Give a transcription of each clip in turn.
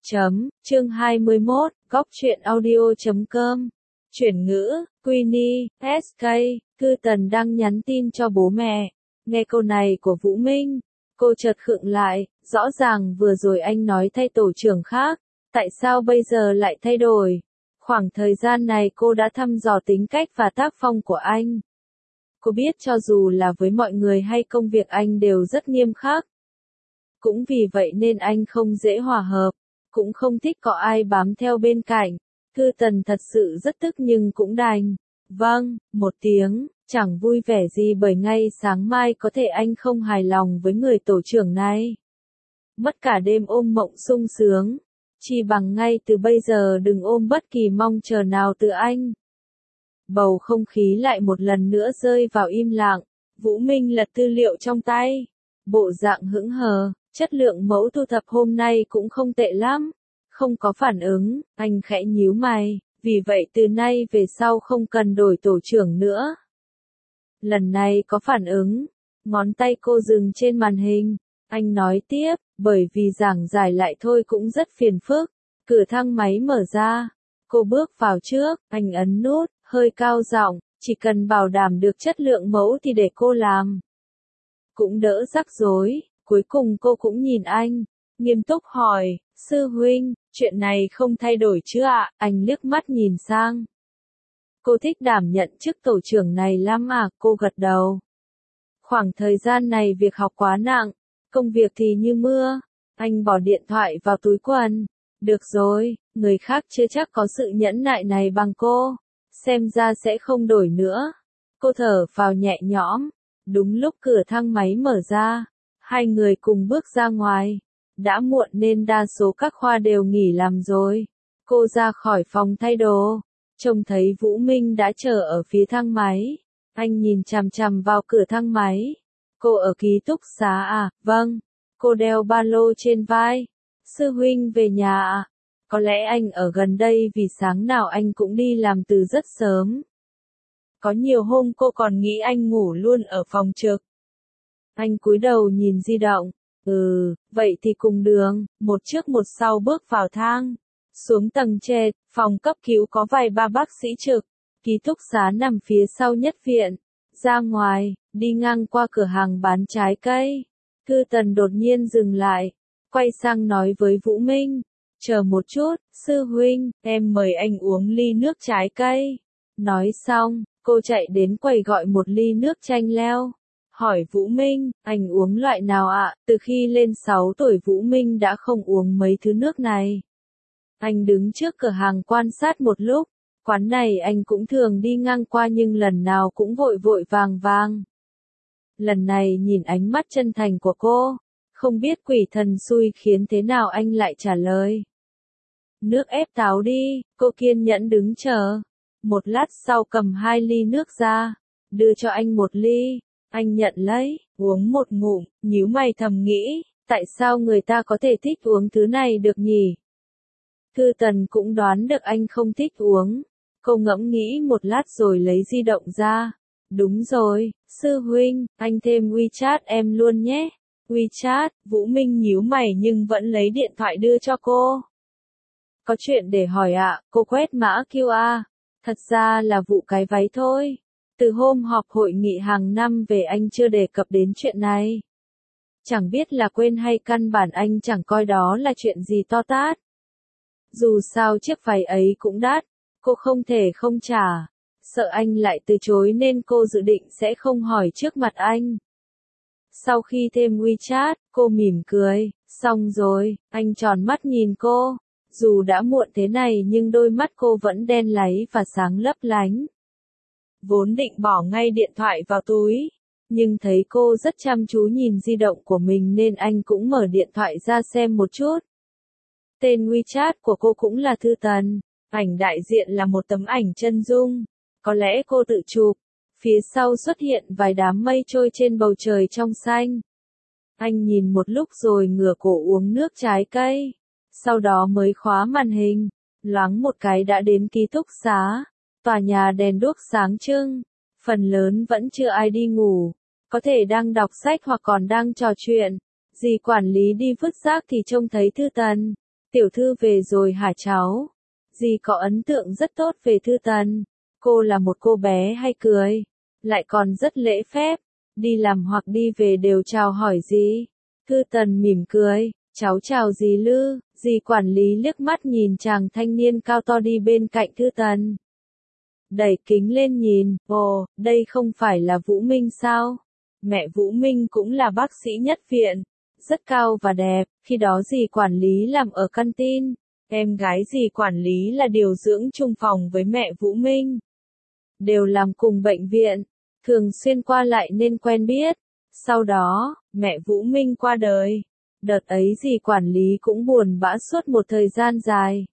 Chương 21, góc truyện audio.com. Chuyển ngữ, Queenie, SK, Cư Tần đang nhắn tin cho bố mẹ. Nghe câu này của Vũ Minh, cô chợt khựng lại, rõ ràng vừa rồi anh nói thay tổ trưởng khác, tại sao bây giờ lại thay đổi? Khoảng thời gian này cô đã thăm dò tính cách và tác phong của anh. Cô biết cho dù là với mọi người hay công việc anh đều rất nghiêm khắc. Cũng vì vậy nên anh không dễ hòa hợp, cũng không thích có ai bám theo bên cạnh. Cư Tần thật sự rất tức nhưng cũng đành. Vâng, một tiếng, chẳng vui vẻ gì bởi ngay sáng mai có thể anh không hài lòng với người tổ trưởng này. Mất cả đêm ôm mộng sung sướng. Chỉ bằng ngay từ bây giờ đừng ôm bất kỳ mong chờ nào từ anh. Bầu không khí lại một lần nữa rơi vào im lặng. Vũ Minh lật tư liệu trong tay. Bộ dạng hững hờ, chất lượng mẫu thu thập hôm nay cũng không tệ lắm. Không có phản ứng, anh khẽ nhíu mày, vì vậy từ nay về sau không cần đổi tổ trưởng nữa. Lần này có phản ứng, ngón tay cô dừng trên màn hình. Anh nói tiếp, bởi vì giảng giải lại thôi cũng rất phiền phức. Cửa thang máy mở ra, cô bước vào trước, anh ấn nút, hơi cao giọng, chỉ cần bảo đảm được chất lượng mẫu thì để cô làm. Cũng đỡ rắc rối, cuối cùng cô cũng nhìn anh, nghiêm túc hỏi, sư huynh, chuyện này không thay đổi chứ ạ? Anh liếc mắt nhìn sang. Cô thích đảm nhận chức tổ trưởng này lắm à? Cô gật đầu. Khoảng thời gian này việc học quá nặng, công việc thì như mưa. Anh bỏ điện thoại vào túi quần. Được rồi, người khác chưa chắc có sự nhẫn nại này bằng cô. Xem ra sẽ không đổi nữa. Cô thở phào nhẹ nhõm. Đúng lúc cửa thang máy mở ra, hai người cùng bước ra ngoài. Đã muộn nên đa số các khoa đều nghỉ làm rồi. Cô ra khỏi phòng thay đồ, trông thấy Vũ Minh đã chờ ở phía thang máy. Anh nhìn chằm chằm vào cửa thang máy. Cô ở ký túc xá à? Vâng. Cô đeo ba lô trên vai. Sư huynh về nhà à? Có lẽ anh ở gần đây vì sáng nào anh cũng đi làm từ rất sớm. Có nhiều hôm cô còn nghĩ anh ngủ luôn ở phòng trực. Anh cúi đầu nhìn di động. Vậy thì cùng đường, một trước một sau bước vào thang. Xuống tầng trệt, phòng cấp cứu có vài ba bác sĩ trực. Ký túc xá nằm phía sau nhất viện. Ra ngoài, đi ngang qua cửa hàng bán trái cây. Cư Tần đột nhiên dừng lại. Quay sang nói với Vũ Minh. Chờ một chút, sư huynh, em mời anh uống ly nước trái cây. Nói xong, cô chạy đến quầy gọi một ly nước chanh leo. Hỏi Vũ Minh, anh uống loại nào ạ? Từ khi lên 6 tuổi Vũ Minh đã không uống mấy thứ nước này. Anh đứng trước cửa hàng quan sát một lúc. Quán này anh cũng thường đi ngang qua nhưng lần nào cũng vội vội vàng vàng. Lần này nhìn ánh mắt chân thành của cô, không biết quỷ thần xui khiến thế nào anh lại trả lời. Nước ép táo đi, cô kiên nhẫn đứng chờ. Một lát sau cầm 2 ly nước ra, đưa cho anh một ly. Anh nhận lấy, uống một ngụm, nhíu mày thầm nghĩ, tại sao người ta có thể thích uống thứ này được nhỉ? Cư Tần cũng đoán được anh không thích uống. Cô ngẫm nghĩ một lát rồi lấy di động ra. Đúng rồi, sư huynh, anh thêm WeChat em luôn nhé. WeChat, Vũ Minh nhíu mày nhưng vẫn lấy điện thoại đưa cho cô. Có chuyện để hỏi ạ, cô quét mã QR. Thật ra là vụ cái váy thôi. Từ hôm họp hội nghị hàng năm về anh chưa đề cập đến chuyện này. Chẳng biết là quên hay căn bản anh chẳng coi đó là chuyện gì to tát. Dù sao chiếc váy ấy cũng đắt, cô không thể không trả. Sợ anh lại từ chối nên cô dự định sẽ không hỏi trước mặt anh. Sau khi thêm WeChat, cô mỉm cười, xong rồi, anh tròn mắt nhìn cô. Dù đã muộn thế này nhưng đôi mắt cô vẫn đen láy và sáng lấp lánh. Vốn định bỏ ngay điện thoại vào túi, nhưng thấy cô rất chăm chú nhìn di động của mình nên anh cũng mở điện thoại ra xem một chút. Tên WeChat của cô cũng là Thư Tần, ảnh đại diện là một tấm ảnh chân dung, có lẽ cô tự chụp. Phía sau xuất hiện vài đám mây trôi trên bầu trời trong xanh. Anh nhìn một lúc rồi ngửa cổ uống nước trái cây, sau đó mới khóa màn hình, loáng một cái đã đến ký túc xá. Tòa nhà đèn đuốc sáng trưng, phần lớn vẫn chưa ai đi ngủ, có thể đang đọc sách hoặc còn đang trò chuyện. Dì quản lý đi vứt rác thì trông thấy Thư Tần. Tiểu thư về rồi hả cháu? Dì có ấn tượng rất tốt về Thư Tần. Cô là một cô bé hay cười, lại còn rất lễ phép, đi làm hoặc đi về đều chào hỏi dì. Thư Tần mỉm cười, cháu chào dì Lư. Dì quản lý liếc mắt nhìn chàng thanh niên cao to đi bên cạnh Thư Tần. Đẩy kính lên nhìn, ồ, đây không phải là Vũ Minh sao? Mẹ Vũ Minh cũng là bác sĩ nhất viện, rất cao và đẹp, khi đó dì quản lý làm ở căn tin. Em gái dì quản lý là điều dưỡng chung phòng với mẹ Vũ Minh. Đều làm cùng bệnh viện, thường xuyên qua lại nên quen biết. Sau đó, mẹ Vũ Minh qua đời. Đợt ấy dì quản lý cũng buồn bã suốt một thời gian dài.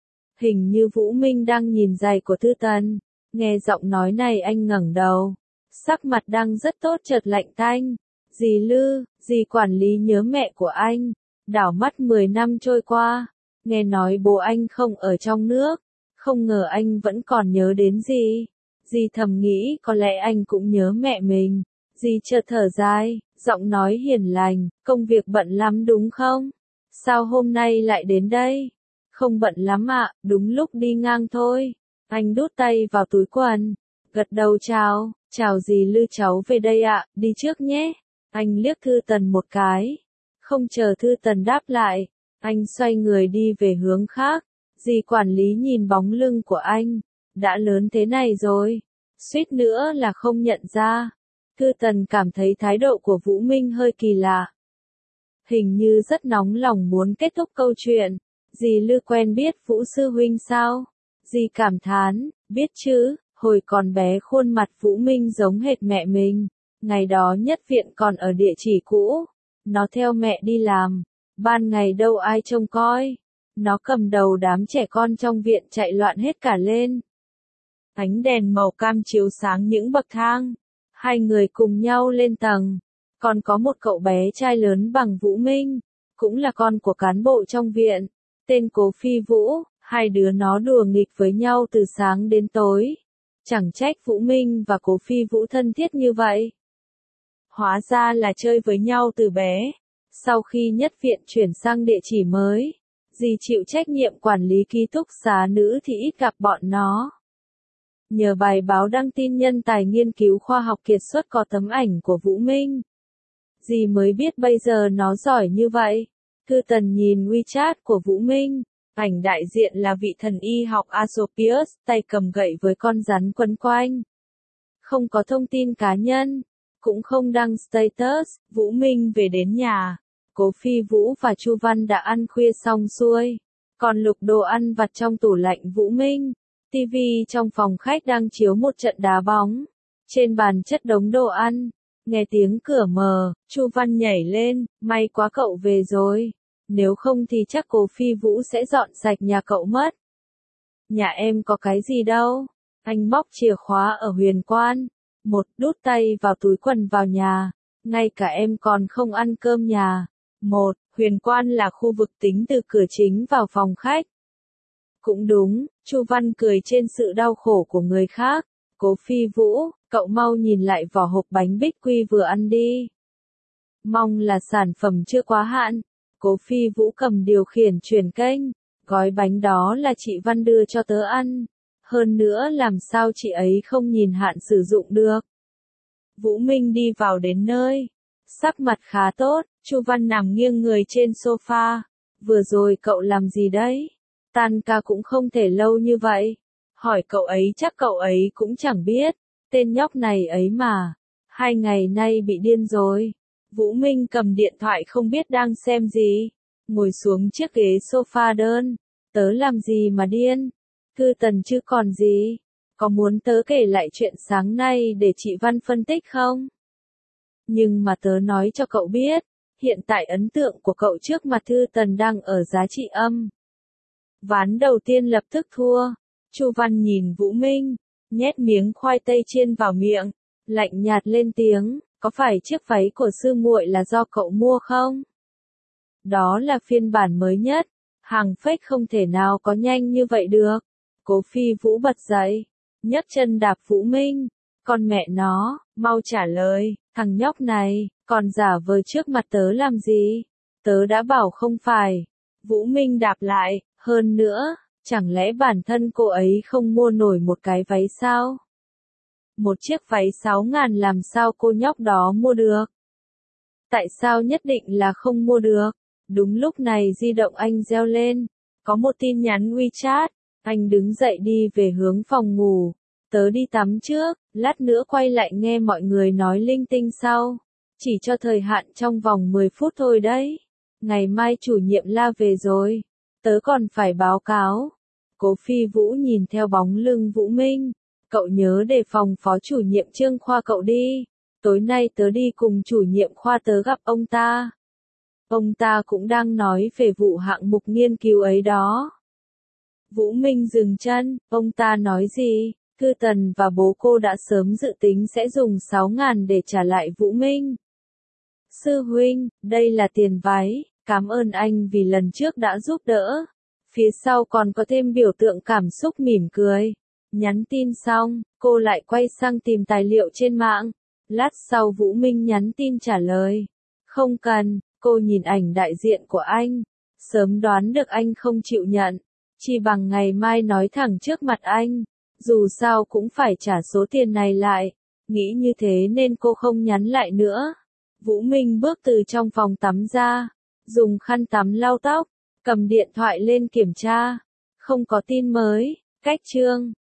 Hình như Vũ Minh đang nhìn giày của Thư Tần. Nghe giọng nói này anh ngẩng đầu. Sắc mặt đang rất tốt chợt lạnh tanh. Dì Lư, dì quản lý nhớ mẹ của anh. Đảo mắt 10 năm trôi qua. Nghe nói bố anh không ở trong nước. Không ngờ anh vẫn còn nhớ đến dì. Dì thầm nghĩ có lẽ anh cũng nhớ mẹ mình. Dì chợt thở dài, giọng nói hiền lành, công việc bận lắm đúng không? Sao hôm nay lại đến đây? Không bận lắm ạ, đúng lúc đi ngang thôi. Anh đút tay vào túi quần, gật đầu chào, chào dì Lư cháu về đây ạ, đi trước nhé. Anh liếc Thư Tần một cái. Không chờ Thư Tần đáp lại, anh xoay người đi về hướng khác. Dì quản lý nhìn bóng lưng của anh, đã lớn thế này rồi, suýt nữa là không nhận ra. Thư Tần cảm thấy thái độ của Vũ Minh hơi kỳ lạ. Hình như rất nóng lòng muốn kết thúc câu chuyện. Dì Lư quen biết Vũ sư huynh sao? Dì cảm thán, biết chứ, hồi còn bé khuôn mặt Vũ Minh giống hệt mẹ mình. Ngày đó nhất viện còn ở địa chỉ cũ. Nó theo mẹ đi làm. Ban ngày đâu ai trông coi. Nó cầm đầu đám trẻ con trong viện chạy loạn hết cả lên. Ánh đèn màu cam chiếu sáng những bậc thang. Hai người cùng nhau lên tầng. Còn có một cậu bé trai lớn bằng Vũ Minh. Cũng là con của cán bộ trong viện. Tên Cố Phi Vũ. Hai đứa nó đùa nghịch với nhau từ sáng đến tối. Chẳng trách Vũ Minh và Cố Phi Vũ thân thiết như vậy. Hóa ra là chơi với nhau từ bé. Sau khi nhất viện chuyển sang địa chỉ mới, dì chịu trách nhiệm quản lý ký túc xá nữ thì ít gặp bọn nó. Nhờ bài báo đăng tin nhân tài nghiên cứu khoa học kiệt xuất có tấm ảnh của Vũ Minh, dì mới biết bây giờ nó giỏi như vậy. Thư Tần nhìn WeChat của Vũ Minh, ảnh đại diện là vị thần y học Asopius, tay cầm gậy với con rắn quấn quanh. Không có thông tin cá nhân, cũng không đăng status. Vũ Minh về đến nhà, Cố Phi Vũ và Chu Văn đã ăn khuya xong xuôi, còn lục đồ ăn vặt trong tủ lạnh Vũ Minh. TV trong phòng khách đang chiếu một trận đá bóng. Trên bàn chất đống đồ ăn. Nghe tiếng cửa mở, Chu Văn nhảy lên, may quá cậu về rồi. Nếu không thì chắc Cố Phi Vũ sẽ dọn sạch nhà cậu mất. Nhà em có cái gì đâu. Anh móc chìa khóa ở Huyền Quan. Một, đút tay vào túi quần vào nhà. Ngay cả em còn không ăn cơm nhà. Một, Huyền Quan là khu vực tính từ cửa chính vào phòng khách. Cũng đúng, Chu Văn cười trên sự đau khổ của người khác. Cố Phi Vũ, cậu mau nhìn lại vỏ hộp bánh bích quy vừa ăn đi. Mong là sản phẩm chưa quá hạn. Cố Phi Vũ cầm điều khiển chuyển kênh. Gói bánh đó là chị Văn đưa cho tớ ăn. Hơn nữa làm sao chị ấy không nhìn hạn sử dụng được. Vũ Minh đi vào đến nơi. Sắc mặt khá tốt, Chu Văn nằm nghiêng người trên sofa. Vừa rồi cậu làm gì đấy? Tan ca cũng không thể lâu như vậy. Hỏi cậu ấy chắc cậu ấy cũng chẳng biết. Tên nhóc này ấy mà. 2 ngày nay bị điên rồi. Vũ Minh cầm điện thoại không biết đang xem gì. Ngồi xuống chiếc ghế sofa đơn. Tớ làm gì mà điên? Thư Tần chứ còn gì? Có muốn tớ kể lại chuyện sáng nay để chị Văn phân tích không? Nhưng mà tớ nói cho cậu biết. Hiện tại ấn tượng của cậu trước mặt Thư Tần đang ở giá trị âm. Ván đầu tiên lập tức thua. Chu Văn nhìn Vũ Minh, nhét miếng khoai tây chiên vào miệng, lạnh nhạt lên tiếng, có phải chiếc váy của sư muội là do cậu mua không? Đó là phiên bản mới nhất, hàng fake không thể nào có nhanh như vậy được. Cố Phi Vũ bật dậy, nhấc chân đạp Vũ Minh, con mẹ nó, mau trả lời, thằng nhóc này, còn giả vờ trước mặt tớ làm gì? Tớ đã bảo không phải. Vũ Minh đáp lại, hơn nữa, chẳng lẽ bản thân cô ấy không mua nổi một cái váy sao? Một chiếc váy 6.000 làm sao cô nhóc đó mua được? Tại sao nhất định là không mua được? Đúng lúc này di động anh reo lên. Có một tin nhắn WeChat. Anh đứng dậy đi về hướng phòng ngủ. Tớ đi tắm trước, lát nữa quay lại nghe mọi người nói linh tinh sau. Chỉ cho thời hạn trong vòng 10 phút thôi đấy. Ngày mai chủ nhiệm La về rồi. Tớ còn phải báo cáo. Cố Phi Vũ nhìn theo bóng lưng Vũ Minh. Cậu nhớ đề phòng phó chủ nhiệm Trương khoa cậu đi. Tối nay tớ đi cùng chủ nhiệm khoa tớ gặp ông ta. Ông ta cũng đang nói về vụ hạng mục nghiên cứu ấy đó. Vũ Minh dừng chân, ông ta nói gì? Cư Tần và bố cô đã sớm dự tính sẽ dùng 6.000 để trả lại Vũ Minh. Sư huynh, đây là tiền váy, cảm ơn anh vì lần trước đã giúp đỡ. Phía sau còn có thêm biểu tượng cảm xúc mỉm cười. Nhắn tin xong, cô lại quay sang tìm tài liệu trên mạng. Lát sau Vũ Minh nhắn tin trả lời. Không cần, cô nhìn ảnh đại diện của anh. Sớm đoán được anh không chịu nhận. Chỉ bằng ngày mai nói thẳng trước mặt anh. Dù sao cũng phải trả số tiền này lại. Nghĩ như thế nên cô không nhắn lại nữa. Vũ Minh bước từ trong phòng tắm ra. Dùng khăn tắm lau tóc. Cầm điện thoại lên kiểm tra. Không có tin mới. Cách chương.